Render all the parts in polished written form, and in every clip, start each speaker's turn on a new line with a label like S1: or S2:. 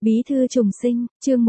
S1: Bí thư trùng sinh, chương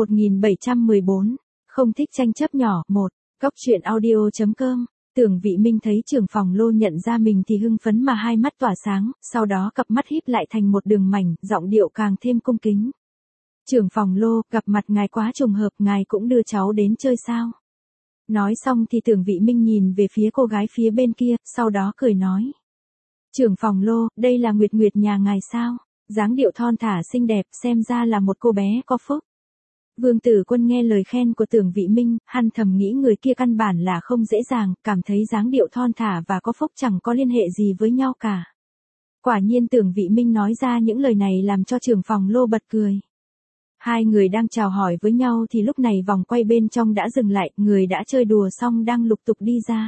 S1: 1714, không thích tranh chấp nhỏ, 1, Cóc truyện audio.com. Tưởng Vị Minh thấy trưởng phòng Lô nhận ra mình thì hưng phấn mà hai mắt tỏa sáng, sau đó cặp mắt híp lại thành một đường mảnh, giọng điệu càng thêm cung kính. Trưởng phòng Lô, gặp mặt ngài quá trùng hợp, ngài cũng đưa cháu đến chơi sao? Nói xong thì Tưởng Vị Minh nhìn về phía cô gái phía bên kia, sau đó cười nói. Trưởng phòng Lô, đây là Nguyệt Nguyệt nhà ngài sao? Dáng điệu thon thả xinh đẹp, xem ra là một cô bé có phúc. Vương Tử Quân nghe lời khen của Tưởng Vị Minh, hắn thầm nghĩ người kia căn bản là không dễ dàng, cảm thấy dáng điệu thon thả và có phúc chẳng có liên hệ gì với nhau cả. Quả nhiên Tưởng Vị Minh nói ra những lời này làm cho trưởng phòng Lô bật cười. Hai người đang chào hỏi với nhau thì lúc này vòng quay bên trong đã dừng lại, người đã chơi đùa xong đang lục tục đi ra.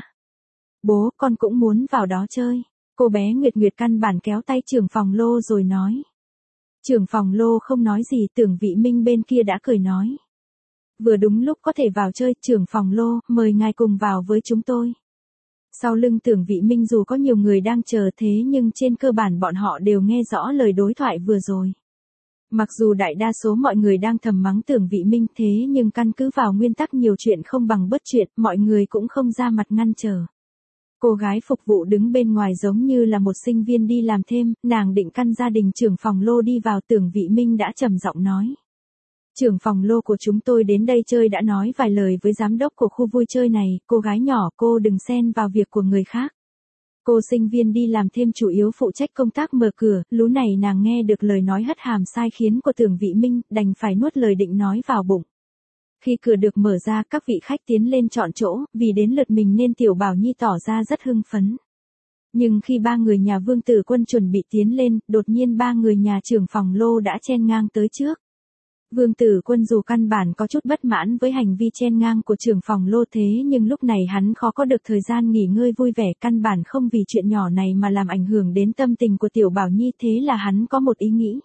S1: Bố, con cũng muốn vào đó chơi. Cô bé Nguyệt Nguyệt căn bản kéo tay trưởng phòng Lô rồi nói. Trưởng phòng Lô không nói gì, Tưởng Vị Minh bên kia đã cười nói. Vừa đúng lúc có thể vào chơi, trưởng phòng Lô, mời ngài cùng vào với chúng tôi. Sau lưng Tưởng Vị Minh dù có nhiều người đang chờ thế nhưng trên cơ bản bọn họ đều nghe rõ lời đối thoại vừa rồi. Mặc dù đại đa số mọi người đang thầm mắng Tưởng Vị Minh thế nhưng căn cứ vào nguyên tắc nhiều chuyện không bằng bất chuyện, mọi người cũng không ra mặt ngăn trở. Cô gái phục vụ đứng bên ngoài giống như là một sinh viên đi làm thêm, nàng định căn gia đình trưởng phòng Lô đi vào. Tưởng Vị Minh đã trầm giọng nói. Trưởng phòng Lô của chúng tôi đến đây chơi đã nói vài lời với giám đốc của khu vui chơi này, cô gái nhỏ cô đừng xen vào việc của người khác. Cô sinh viên đi làm thêm chủ yếu phụ trách công tác mở cửa, lú này nàng nghe được lời nói hất hàm sai khiến của Tưởng Vị Minh, đành phải nuốt lời định nói vào bụng. Khi cửa được mở ra các vị khách tiến lên chọn chỗ, vì đến lượt mình nên Tiểu Bảo Nhi tỏ ra rất hưng phấn. Nhưng khi ba người nhà Vương Tử Quân chuẩn bị tiến lên, đột nhiên ba người nhà trưởng phòng Lô đã chen ngang tới trước. Vương Tử Quân dù căn bản có chút bất mãn với hành vi chen ngang của trưởng phòng Lô thế nhưng lúc này hắn khó có được thời gian nghỉ ngơi vui vẻ, căn bản không vì chuyện nhỏ này mà làm ảnh hưởng đến tâm tình của Tiểu Bảo Nhi, thế là hắn có một ý nghĩ.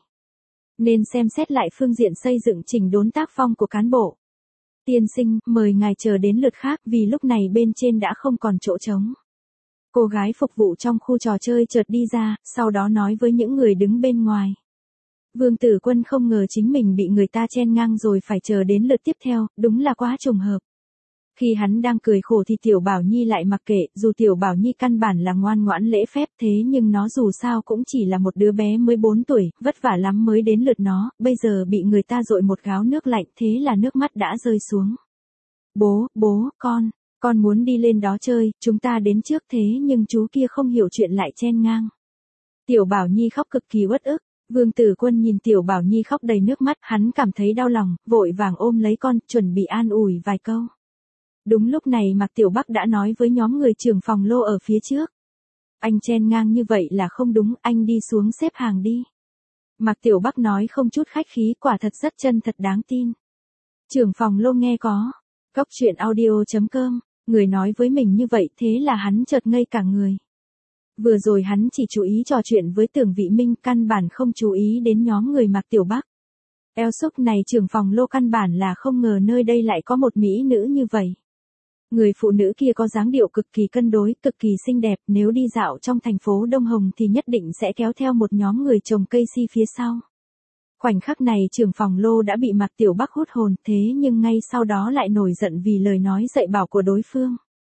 S1: Nên xem xét lại phương diện xây dựng chỉnh đốn tác phong của cán bộ. Tiên sinh, mời ngài chờ đến lượt khác vì lúc này bên trên đã không còn chỗ trống. Cô gái phục vụ trong khu trò chơi chợt đi ra, sau đó nói với những người đứng bên ngoài. Vương Tử Quân không ngờ chính mình bị người ta chen ngang rồi phải chờ đến lượt tiếp theo, đúng là quá trùng hợp. Khi hắn đang cười khổ thì Tiểu Bảo Nhi lại mặc kệ, dù Tiểu Bảo Nhi căn bản là ngoan ngoãn lễ phép thế nhưng nó dù sao cũng chỉ là một đứa bé mới 4 tuổi, vất vả lắm mới đến lượt nó, bây giờ bị người ta dội một gáo nước lạnh thế là nước mắt đã rơi xuống. Bố, con muốn đi lên đó chơi, chúng ta đến trước thế nhưng chú kia không hiểu chuyện lại chen ngang. Tiểu Bảo Nhi khóc cực kỳ uất ức. Vương Tử Quân nhìn Tiểu Bảo Nhi khóc đầy nước mắt, hắn cảm thấy đau lòng, vội vàng ôm lấy con, chuẩn bị an ủi vài câu. Đúng lúc này Mạc Tiểu Bắc đã nói với nhóm người trưởng phòng Lô ở phía trước. Anh chen ngang như vậy là không đúng, anh đi xuống xếp hàng đi. Mạc Tiểu Bắc nói không chút khách khí, quả thật rất chân thật đáng tin. Trưởng phòng Lô nghe có. Cóc truyện audio.com, người nói với mình như vậy thế là hắn chợt ngây cả người. Vừa rồi hắn chỉ chú ý trò chuyện với Tưởng Vị Minh, căn bản không chú ý đến nhóm người Mạc Tiểu Bắc. Eo xúc này trưởng phòng Lô căn bản là không ngờ nơi đây lại có một mỹ nữ như vậy. Người phụ nữ kia có dáng điệu cực kỳ cân đối, cực kỳ xinh đẹp, nếu đi dạo trong thành phố Đông Hồng thì nhất định sẽ kéo theo một nhóm người trồng cây si phía sau. Khoảnh khắc này trưởng phòng Lô đã bị Mạc Tiểu Bắc hút hồn, thế nhưng ngay sau đó lại nổi giận vì lời nói dạy bảo của đối phương.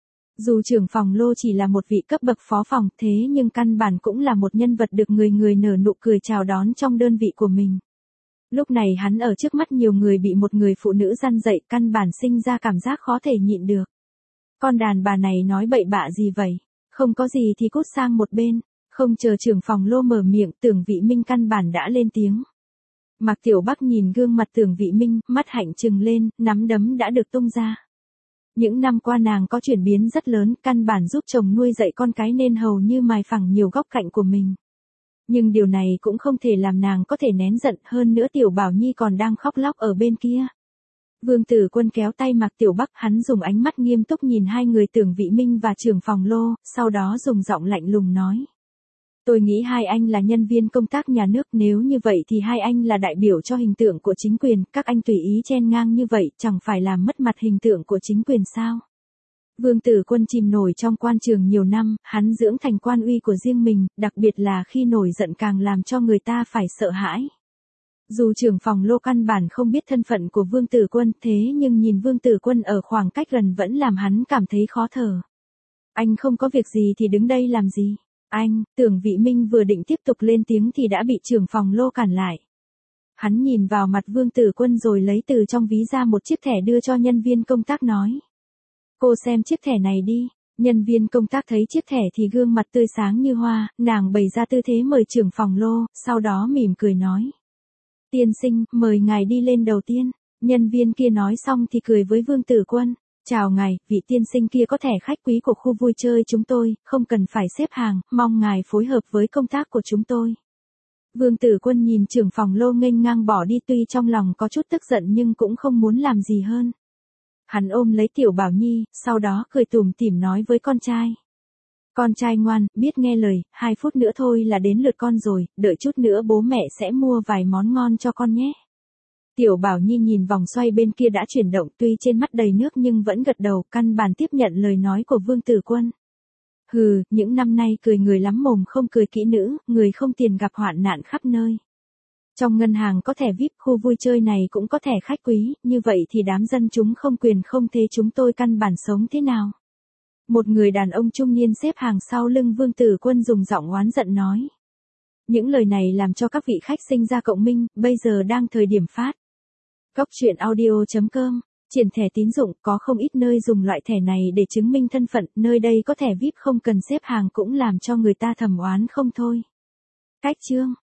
S1: Dù trưởng phòng Lô chỉ là một vị cấp bậc phó phòng thế nhưng căn bản cũng là một nhân vật được người người nở nụ cười chào đón trong đơn vị của mình. Lúc này hắn ở trước mắt nhiều người bị một người phụ nữ răn dạy, căn bản sinh ra cảm giác khó thể nhịn được. Con đàn bà này nói bậy bạ gì vậy? Không có gì thì cút sang một bên. Không chờ trưởng phòng Lô mở miệng, Tưởng Vị Minh căn bản đã lên tiếng. Mạc Tiểu Bắc nhìn gương mặt Tưởng Vị Minh, mắt hạnh trừng lên, nắm đấm đã được tung ra. Những năm qua nàng có chuyển biến rất lớn, căn bản giúp chồng nuôi dạy con cái nên hầu như mài phẳng nhiều góc cạnh của mình. Nhưng điều này cũng không thể làm nàng có thể nén giận, hơn nữa Tiểu Bảo Nhi còn đang khóc lóc ở bên kia. Vương Tử Quân kéo tay Mạc Tiểu Bắc, hắn dùng ánh mắt nghiêm túc nhìn hai người Tưởng Vị Minh và trưởng phòng Lô, sau đó dùng giọng lạnh lùng nói. Tôi nghĩ hai anh là nhân viên công tác nhà nước, nếu như vậy thì hai anh là đại biểu cho hình tượng của chính quyền, các anh tùy ý chen ngang như vậy chẳng phải làm mất mặt hình tượng của chính quyền sao? Vương Tử Quân chìm nổi trong quan trường nhiều năm, hắn dưỡng thành quan uy của riêng mình, đặc biệt là khi nổi giận càng làm cho người ta phải sợ hãi. Dù trưởng phòng Lô căn bản không biết thân phận của Vương Tử Quân, thế nhưng nhìn Vương Tử Quân ở khoảng cách gần vẫn làm hắn cảm thấy khó thở. Anh không có việc gì thì đứng đây làm gì? Anh, Tưởng Vị Minh vừa định tiếp tục lên tiếng thì đã bị trưởng phòng Lô cản lại. Hắn nhìn vào mặt Vương Tử Quân rồi lấy từ trong ví ra một chiếc thẻ đưa cho nhân viên công tác nói. Cô xem chiếc thẻ này đi. Nhân viên công tác thấy chiếc thẻ thì gương mặt tươi sáng như hoa, nàng bày ra tư thế mời trưởng phòng Lô, sau đó mỉm cười nói. Tiên sinh, mời ngài đi lên đầu tiên. Nhân viên kia nói xong thì cười với Vương Tử Quân. Chào ngài, vị tiên sinh kia có thẻ khách quý của khu vui chơi chúng tôi, không cần phải xếp hàng, mong ngài phối hợp với công tác của chúng tôi. Vương Tử Quân nhìn trưởng phòng Lô nghênh ngang bỏ đi, tuy trong lòng có chút tức giận nhưng cũng không muốn làm gì hơn. Hắn ôm lấy Tiểu Bảo Nhi, sau đó cười tủm tỉm nói với con trai. Con trai ngoan, biết nghe lời, 2 phút nữa thôi là đến lượt con rồi, đợi chút nữa bố mẹ sẽ mua vài món ngon cho con nhé. Tiểu Bảo Nhi nhìn vòng xoay bên kia đã chuyển động, tuy trên mắt đầy nước nhưng vẫn gật đầu, căn bản tiếp nhận lời nói của Vương Tử Quân. Hừ, những năm nay cười người lắm mồm không cười kỹ nữ, người không tiền gặp hoạn nạn khắp nơi. Trong ngân hàng có thẻ VIP, khu vui chơi này cũng có thẻ khách quý, như vậy thì đám dân chúng không quyền không thế chúng tôi căn bản sống thế nào? Một người đàn ông trung niên xếp hàng sau lưng Vương Tử Quân dùng giọng oán giận nói. Những lời này làm cho các vị khách sinh ra cộng minh, bây giờ đang thời điểm phát. Góc truyện audio.com, triển thẻ tín dụng có không ít nơi dùng loại thẻ này để chứng minh thân phận, nơi đây có thẻ VIP không cần xếp hàng cũng làm cho người ta thầm oán không thôi. Cách chương